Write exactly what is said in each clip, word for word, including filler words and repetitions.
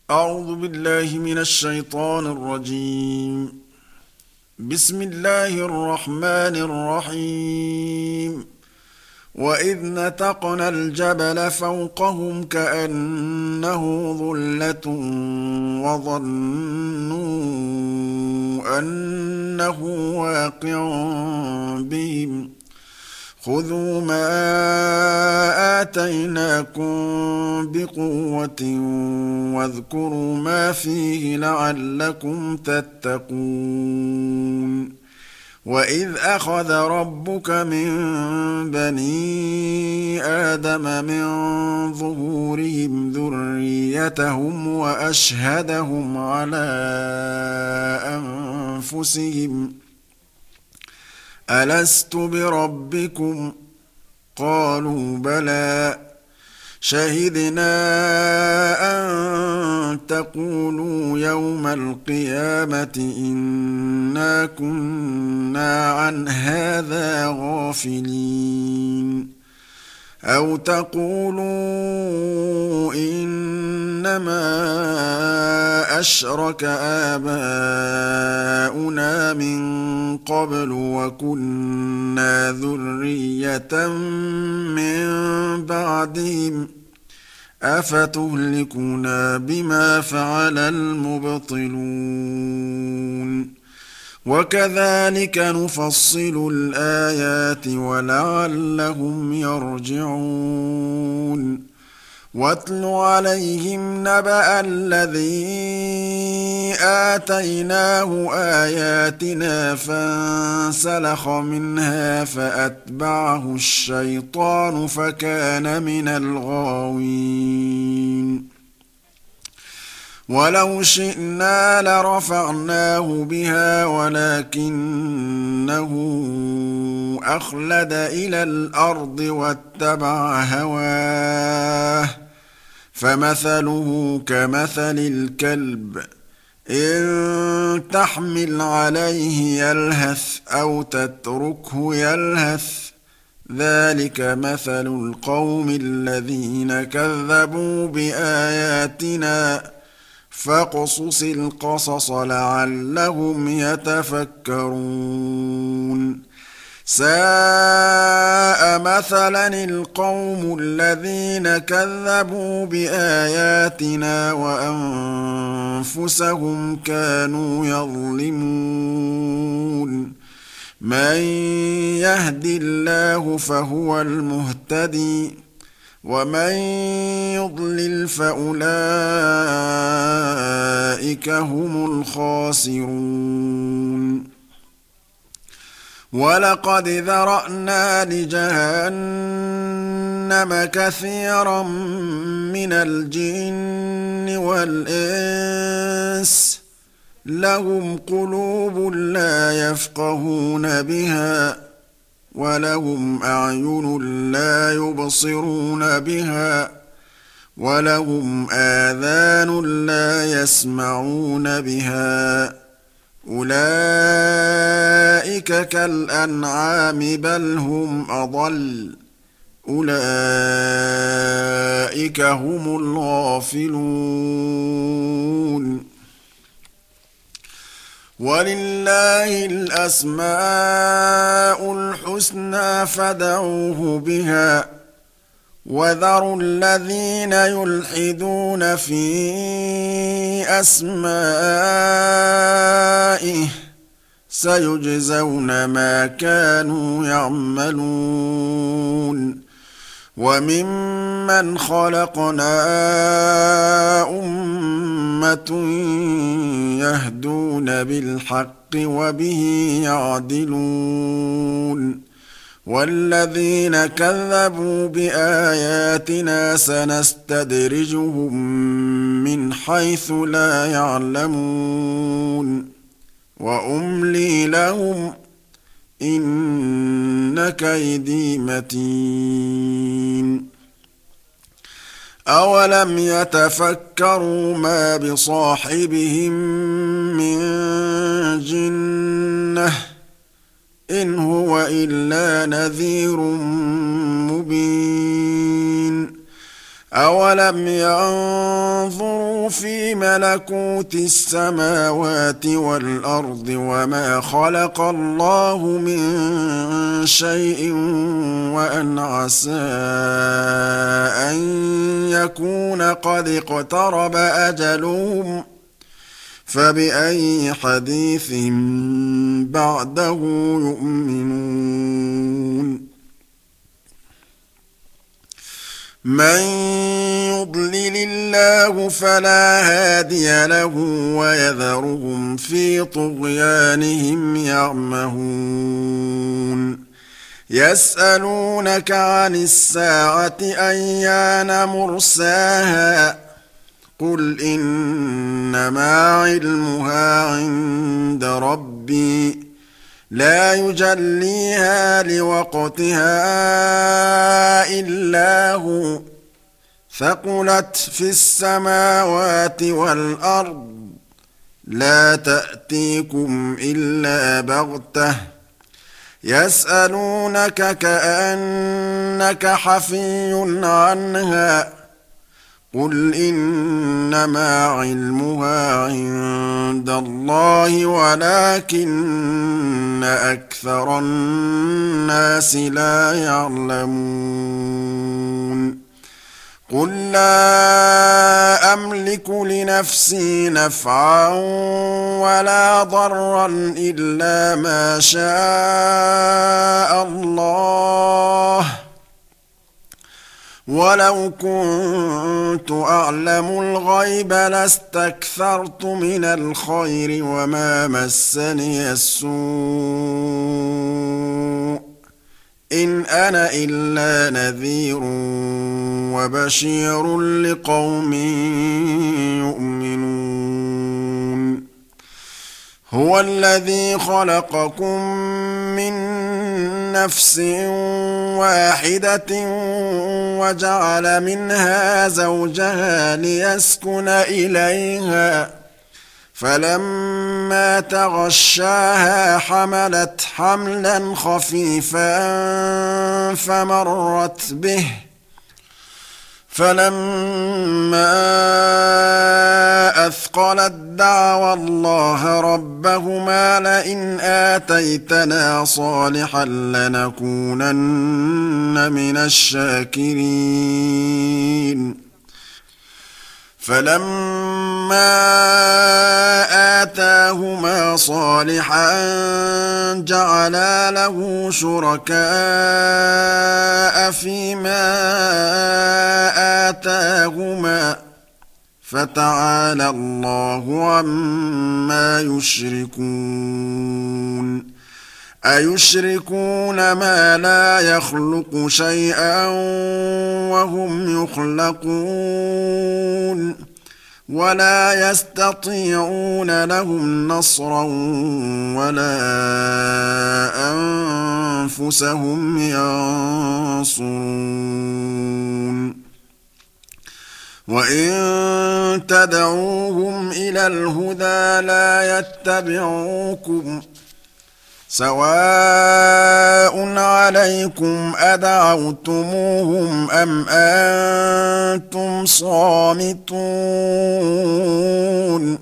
أعوذ بالله من الشيطان الرجيم. بسم الله الرحمن الرحيم. وإذ نتقنا الجبل فوقهم كأنه ظلة وظنوا أنه واقع بهم خذوا ما آتيناكم بقوة واذكروا ما فيه لعلكم تتقون. وإذ أخذ ربك من بني آدم من ظهورهم ذريتهم وأشهدهم على أنفسهم ألست بربكم؟ قالوا بلى شهدنا أن تقولوا يوم القيامة إنا كنا عن هذا غافلين أو تقولوا إنما أشرك آباؤنا من قبل وكنا ذرية من بعدهم أفتهلكنا بما فعل المبطلون وكذلك نفصل الآيات ولعلهم يرجعون. واتل عليهم نبأ الذي آتيناه آياتنا فانسلخ منها فأتبعه الشيطان فكان من الغاوين. ولو شئنا لرفعناه بها ولكنه أخلد إلى الأرض واتبع هواه فمثله كمثل الكلب إن تحمل عليه يلهث أو تتركه يلهث ذلك مثل القوم الذين كذبوا بآياتنا فاقصص القصص لعلهم يتفكرون. ساء مثلا القوم الذين كذبوا بآياتنا وأنفسهم كانوا يظلمون. من يهد الله فهو المهتدي ومن يضلل فأولئك هم الخاسرون. ولقد ذرأنا لجهنم كثيرا من الجن والإنس لهم قلوب لا يفقهون بها ولهم أعين لا يبصرون بها ولهم آذان لا يسمعون بها أولئك كالأنعام بل هم أضل أولئك هم الغافلون. ولله الأسماء الحسنى فادعوه بها وذروا الذين يلحدون في أسمائه سيجزون ما كانوا يعملون. وممن خلقنا أمة يهدون بالحق وبه يعدلون والذين كذبوا بآياتنا سنستدرجهم من حيث لا يعلمون وأملي لهم إن كيدي متين. أولم يتفكروا ما بصاحبهم من جنة إن هو إلا نذير مبين. أولم ينظروا في ملكوت السماوات والأرض وما خلق الله من شيء وأن عسى أن يكون قد اقترب أجلهم فبأي حديث بعده يؤمنون من يضلل الله فلا هادي له ويذرهم في طغيانهم يعمهون يسألونك عن الساعة أيان مرساها قل إنما علمها عند ربي لا يجليها لوقتها إلا هو ثقلت في السماوات والأرض لا تأتيكم إلا بغتة يسألونك كأنك حفي عنها قل إنما علمها عند الله ولكن أكثر الناس لا يعلمون قل لا أملك لنفسي نفعا ولا ضرا إلا ما شاء الله ولو كنت أعلم الغيب لاستكثرت من الخير وما مسني السوء إن أنا إلا نذير وبشير لقوم يؤمنون هو الذي خلقكم من نفس واحدة وجعل منها زوجها ليسكن إليها فلما تغشاها حملت حملا خفيفا فمرت به فلما أثقلت دعوى الله ربهما لئن آتيتنا صالحا لنكونن من الشاكرين فلما آتاهما صالحا جعلا له شركاء فيما آتاهما فتعالى الله عما يشركون أيشركون ما لا يخلق شيئا وهم يخلقون ولا يستطيعون لهم نصرا ولا أنفسهم ينصرون وإن تدعوهم إلى الهدى لا يتبعوكم سواء عليكم أدعوتموهم أم أنتم صامتون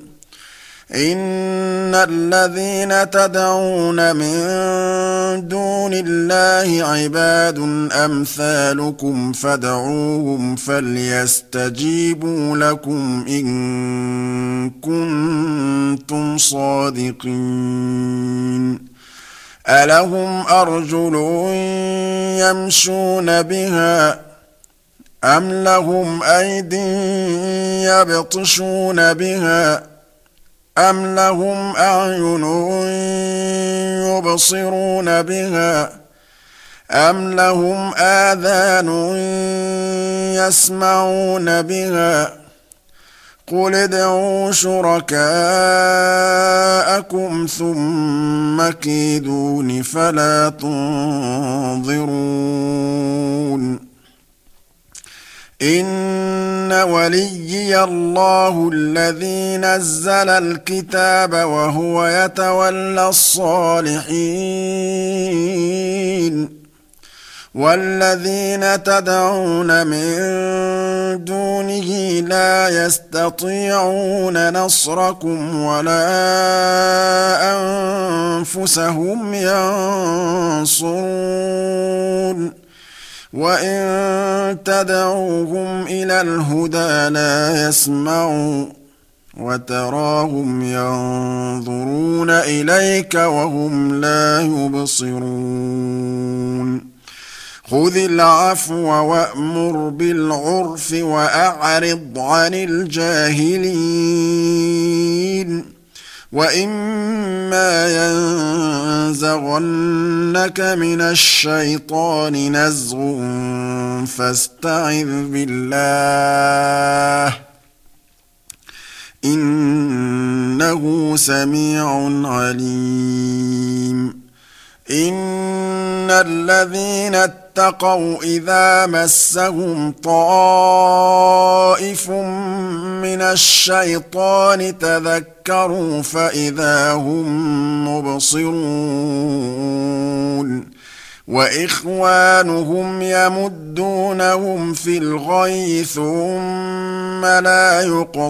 إن الذين تدعون من دون الله عباد أمثالكم فادعوهم فليستجيبوا لكم إن كنتم صادقين ألهم أرجل يمشون بها أم لهم أيد يبطشون بها أم لهم أعين يبصرون بها أم لهم آذان يسمعون بها قل ادعوا شركاءكم ثم كيدون فلا تنظرون إن وليي الله الذي نزل الكتاب وهو يتولى الصالحين والذين تدعون من دونه لا يستطيعون نصركم ولا أنفسهم ينصرون وإن تدعوهم إلى الهدى لا يسمعوا وتراهم ينظرون إليك وهم لا يبصرون خذ العفو وأمر بالعرف وأعرض عن الجاهلين وإما ينزغنك من الشيطان نزغ فاستعذ بالله إنه سميع عليم إن الذين اتقوا إذا مسهم طائف من الشيطان تذكروا فإذا هم مبصرون وإخوانهم يمدونهم في الغي ثم لا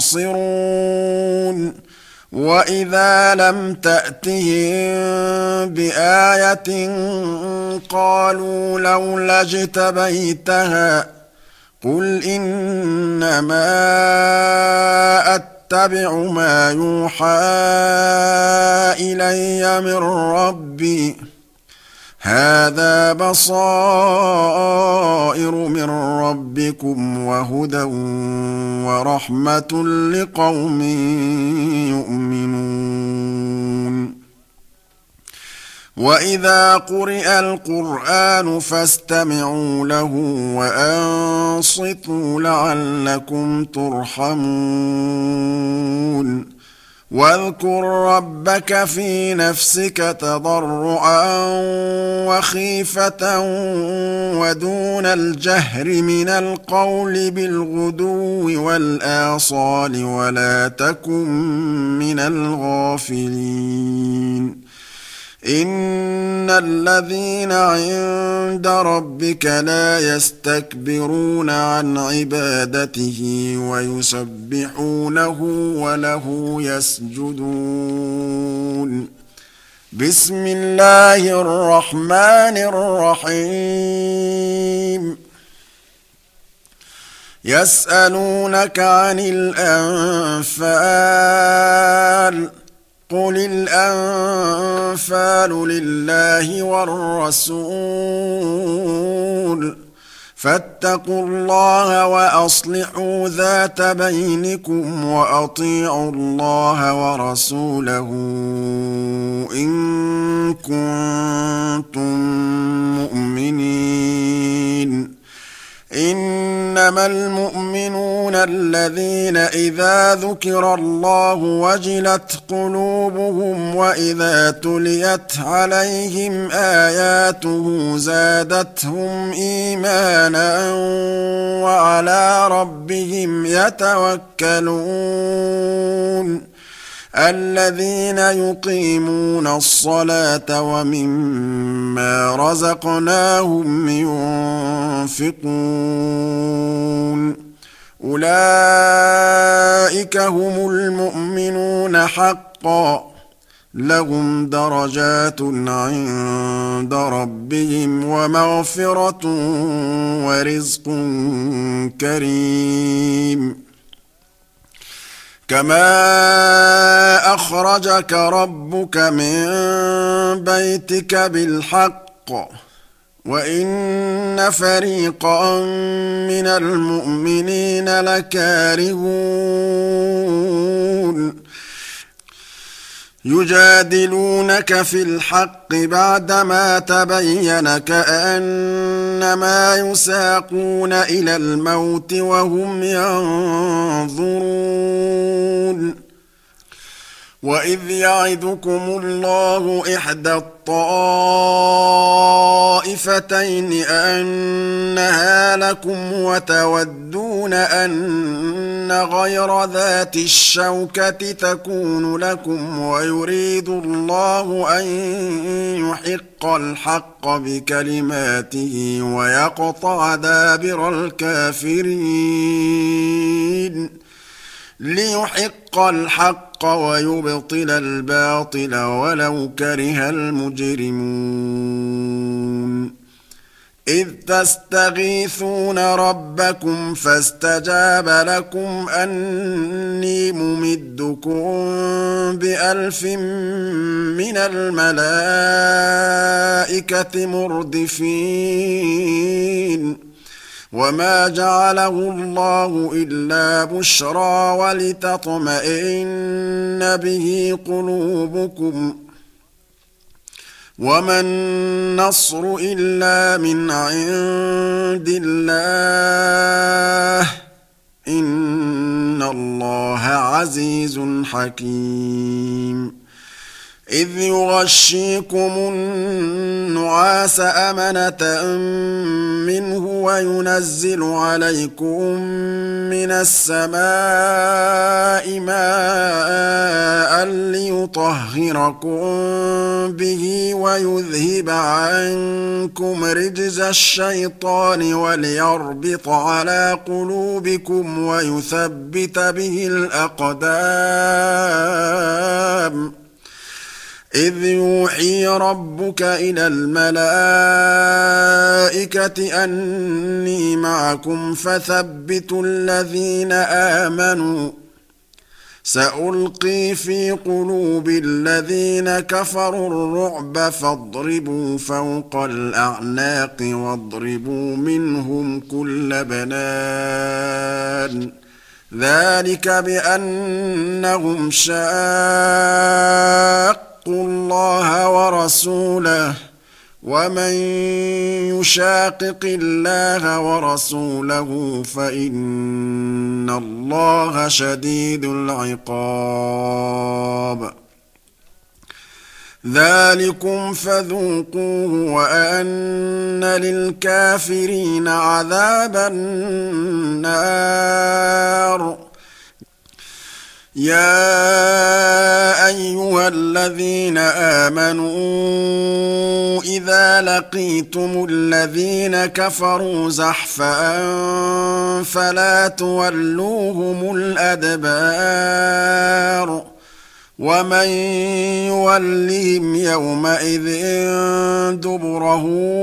يقصرون وإذا لم تأتهم بآية قالوا لولا اجتبيتها قل إنما أتبع ما يوحى إلي من ربي هذا بصائر من ربكم وهدى ورحمة لقوم يؤمنون وإذا قرئ القرآن فاستمعوا له وأنصتوا لعلكم ترحمون واذكر ربك في نفسك تضرعا وخيفة ودون الجهر من القول بالغدو والآصال ولا تكن من الغافلين إن الذين عند ربك لا يستكبرون عن عبادته ويسبحونه وله يسجدون بسم الله الرحمن الرحيم يسألونك عن الأنفال قل الأنفال لله والرسول فاتقوا الله وأصلحوا ذات بينكم وأطيعوا الله ورسوله إن كنتم مؤمنين إنما المؤمنون الذين إذا ذكر الله وجلت قلوبهم وإذا تليت عليهم آياته زادتهم إيمانا وعلى ربهم يتوكلون الذين يقيمون الصلاة ومما رزقناهم ينفقون أولئك هم المؤمنون حقا لهم درجات عند ربهم ومغفرة ورزق كريم كما أخرجك ربك من بيتك بالحق وإن فريقا من المؤمنين لكارهون يجادلونك في الحق بعدما تبين كأنما يساقون إلى الموت وهم ينظرون وإذ يعدكم الله إحدى الطائفتين أنها لكم وتودون أن غير ذات الشوكة تكون لكم ويريد الله أن يحق الحق بكلماته ويقطع دابر الكافرين ليحق الحق ويبطل الباطل ولو كره المجرمون إذ تستغيثون ربكم فاستجاب لكم أني ممدكم بألف من الملائكة مردفين وما جعله الله إلا بشرى ولتطمئن به قلوبكم وما النصر إلا من عند الله إن الله عزيز حكيم إذ يغشيكم النعاس أمنة منه وينزل عليكم من السماء ماء ليطهركم به ويذهب عنكم رجز الشيطان وليربط على قلوبكم ويثبت به الأقدام إذ يوحي ربك إلى الملائكة أني معكم فثبتوا الذين آمنوا سألقي في قلوب الذين كفروا الرعب فاضربوا فوق الأعناق واضربوا منهم كل بنان ذلك بأنهم شاقوا الله ورسوله ومن يشاقق الله ورسوله فإن الله شديد العقاب ذلكم فذوقوه وأن للكافرين عذاب النار يا أيها الذين آمنوا إذا لقيتم الذين كفروا زحفا فلا تولوهم الأدبار ومن يولهم يومئذ دبره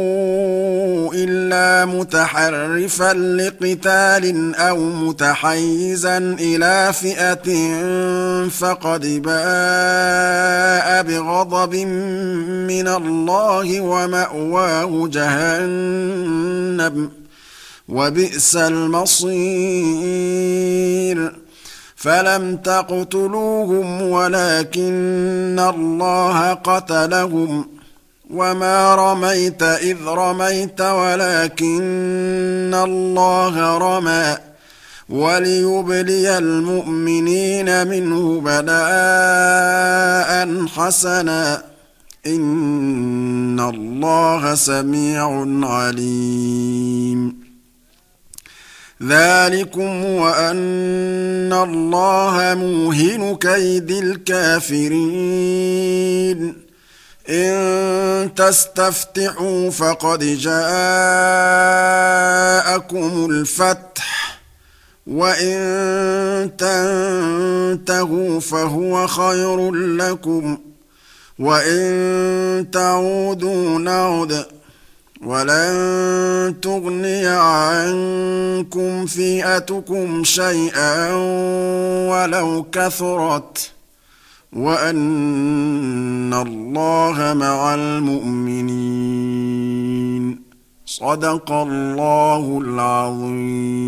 إلا متحرفا لقتال أو متحيزا إلى فئة فقد باء بغضب من الله ومأواه جهنم وبئس المصير فلم تقتلوهم ولكن الله قتلهم وما رميت إذ رميت ولكن الله رمى وليبلي المؤمنين منه بلاء حسنا إن الله سميع عليم ذلكم وأن الله موهن كيد الكافرين إن تستفتحوا فقد جاءكم الفتح وإن تنتهوا فهو خير لكم وإن تعودوا نعد ولن تغني عنكم فئتكم شيئا ولو كثرت وأن الله مع المؤمنين صدق الله العظيم.